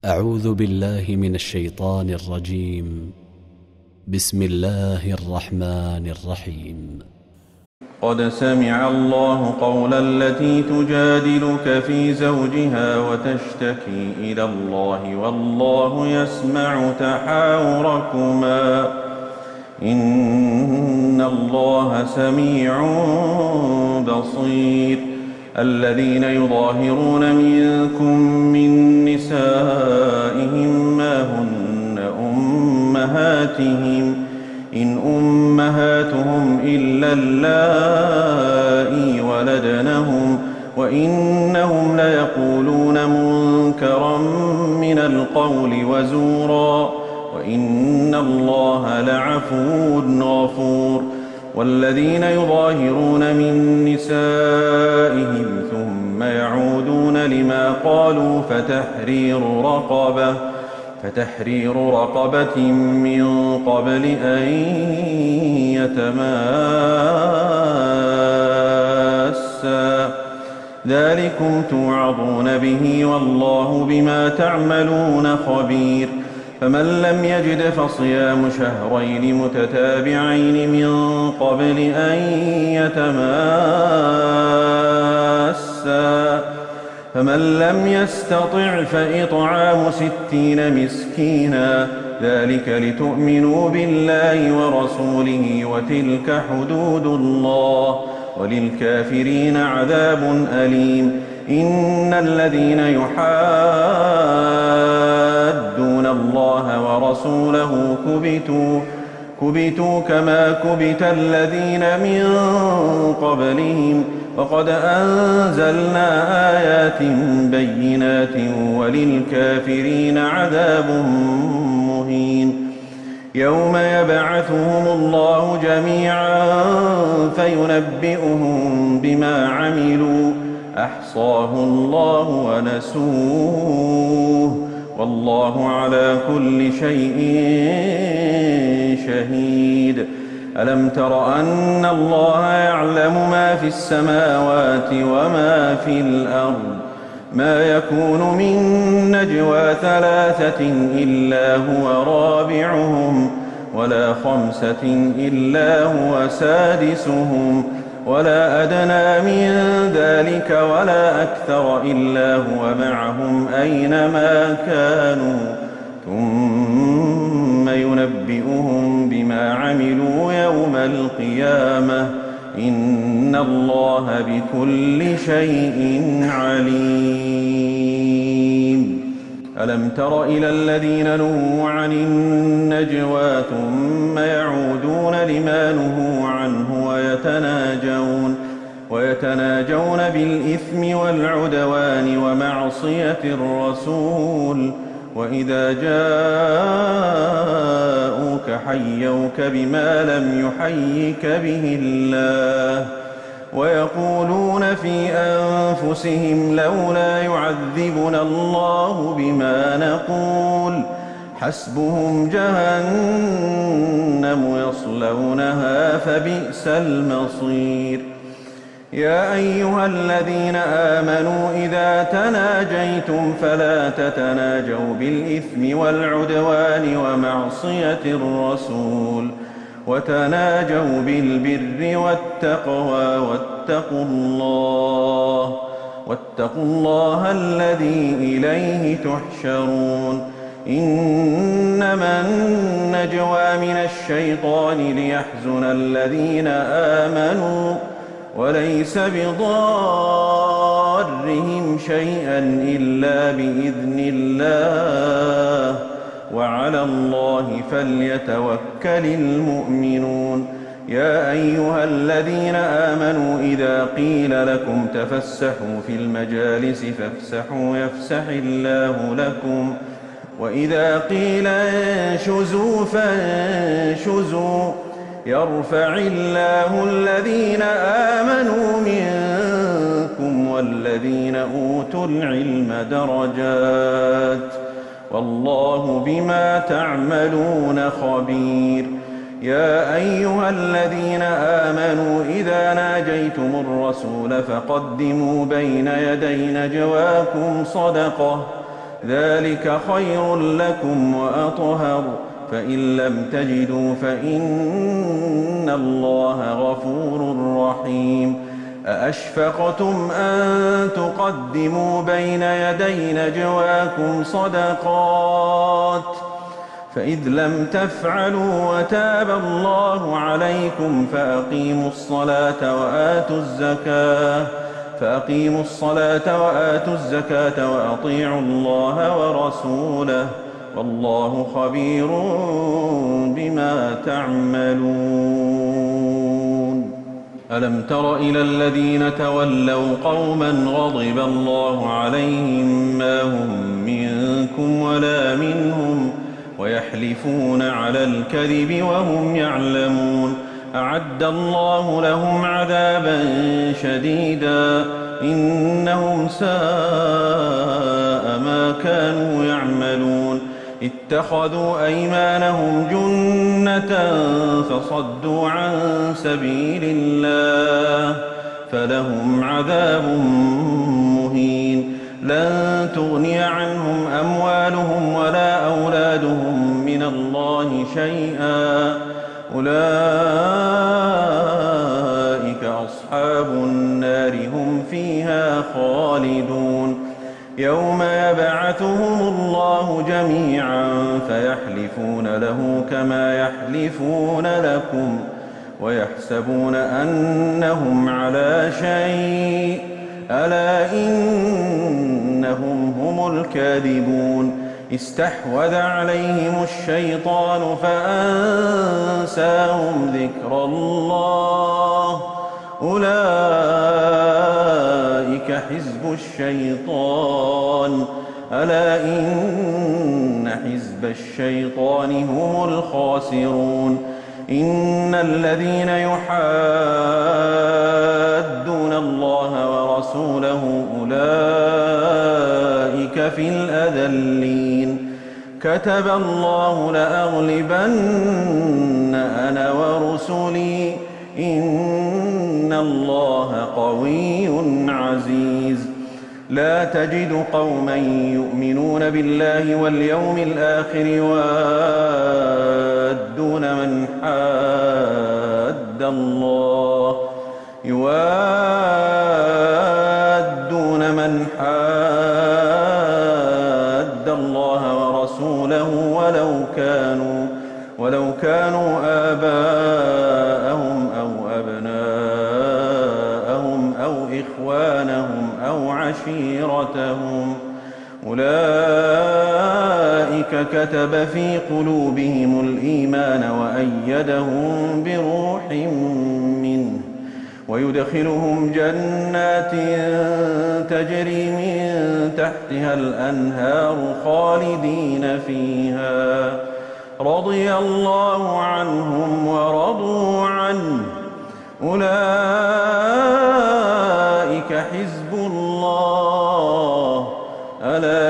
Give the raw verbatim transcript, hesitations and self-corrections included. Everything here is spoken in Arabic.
أعوذ بالله من الشيطان الرجيم. بسم الله الرحمن الرحيم. قد سمع الله قول التي تجادلك في زوجها وتشتكي إلى الله والله يسمع تحاوركما إن الله سميع بصير. الذين يظاهرون منكم من نسائهم ما هن أمهاتهم إن أمهاتهم إلا اللائي ولدنهم وإنهم ليقولون منكرا من القول وزورا وإن الله لعفو غفور. والذين يظاهرون من نسائهم ثم يعودون لما قالوا فتحرير رقبة فتحرير رقبة من قبل أن يتماسا ذلكم توعظون به والله بما تعملون خبير. فمن لم يجد فصيام شهرين متتابعين من قبل أن يتماسا فمن لم يستطع فإطعام ستين مسكينا ذلك لتؤمنوا بالله ورسوله وتلك حدود الله وللكافرين عذاب أليم. إن الذين يحادون الله ورسوله كبتوا كبتوا كما كبت الذين من قبلهم وقد أنزلنا آيات بينات وللكافرين عذاب مهين. يوم يبعثهم الله جميعا فينبئهم بما عملوا أحصاه الله ونسوه والله على كل شيء شهيد. ألم تر أن الله يعلم ما في السماوات وما في الأرض ما يكون من نجوى ثلاثة إلا هو رابعهم ولا خمسة إلا هو سادسهم ولا أدنى من ذلك ولا أكثر إلا هو معهم أينما كانوا ثم ينبئهم بما عملوا يوم القيامة إن الله بكل شيء عليم. ألم تر إلى الذين نهوا عن النجوى ثم يعودون لما نهوا عنه ويتناجون ويتناجون بالإثم والعدوان ومعصية الرسول وإذا جاءوك حيوك بما لم يحيك به الله ويقولون في أنفسهم لولا يعذبنا الله بما نقول حسبهم جهنم يصلونها فبئس المصير. يا أيها الذين آمنوا إذا تناجيتم فلا تتناجوا بالإثم والعدوان ومعصية الرسول وتناجوا بالبر والتقوى واتقوا الله واتقوا الله الذي إليه تحشرون. إنما النجوى من الشيطان ليحزن الذين آمنوا وليس بضارهم شيئا إلا بإذن الله وعلى الله فليتوكل المؤمنون. يا أيها الذين آمنوا إذا قيل لكم تفسحوا في المجالس فافسحوا يفسح الله لكم وإذا قيل انشزوا فانشزوا يرفع الله الذين آمنوا منكم والذين أوتوا العلم درجات والله بما تعملون خبير. يا أيها الذين آمنوا إذا ناجيتم الرسول فقدموا بين يدي نجواكم صدقة ذلك خير لكم وأطهر، فإن لم تجدوا فإن الله غفور رحيم. أأشفقتم أن تقدموا بين يدي نجواكم صدقات فإذ لم تفعلوا وتاب الله عليكم فأقيموا الصلاة وآتوا الزكاة فأقيموا الصلاة وآتوا الزكاة وأطيعوا الله ورسوله والله خبير بما تعملون. ألم تر إلى الذين تولوا قوما غضب الله عليهم ما هم منكم ولا منهم ويحلفون على الكذب وهم يعلمون أعد الله لهم عذابا شديدا إنهم ساء ما كانوا يعملون اتخذوا أيمانهم جنة فصدوا عن سبيل الله فلهم عذاب مهين لن تغني عنهم أموالهم ولا أولادهم من الله شيئا أولئك أصحاب النار هم فيها خالدون يوم يبعثهم الله جميعا فيحلفون له كما يحلفون لكم ويحسبون أنهم على شيء ألا إنهم هم الكاذبون استحوذ عليهم الشيطان فأنساهم ذكر الله أولئك حزب الشيطان ألا إن حزب الشيطان هم الخاسرون إن الذين يحادون الله ورسوله أولئك في الأذلين كتب الله لأغلبن أنا ورسلي إن الله قوي عزيز لا تجد قوما يؤمنون بالله واليوم الآخر يوادون من حاد الله يوادون من حاد الله ورسوله ولو كانوا ولو كانوا آباءهم أو أبناءهم أو إخوانهم أو عشيرتهم أولئك كتب في قلوبهم الإيمان وأيدهم بروح منه ويدخلهم جنات تجري من تحتها الأنهار خالدين فيها رضي الله عنهم ورضوا عنه أولئك حزب الله ألا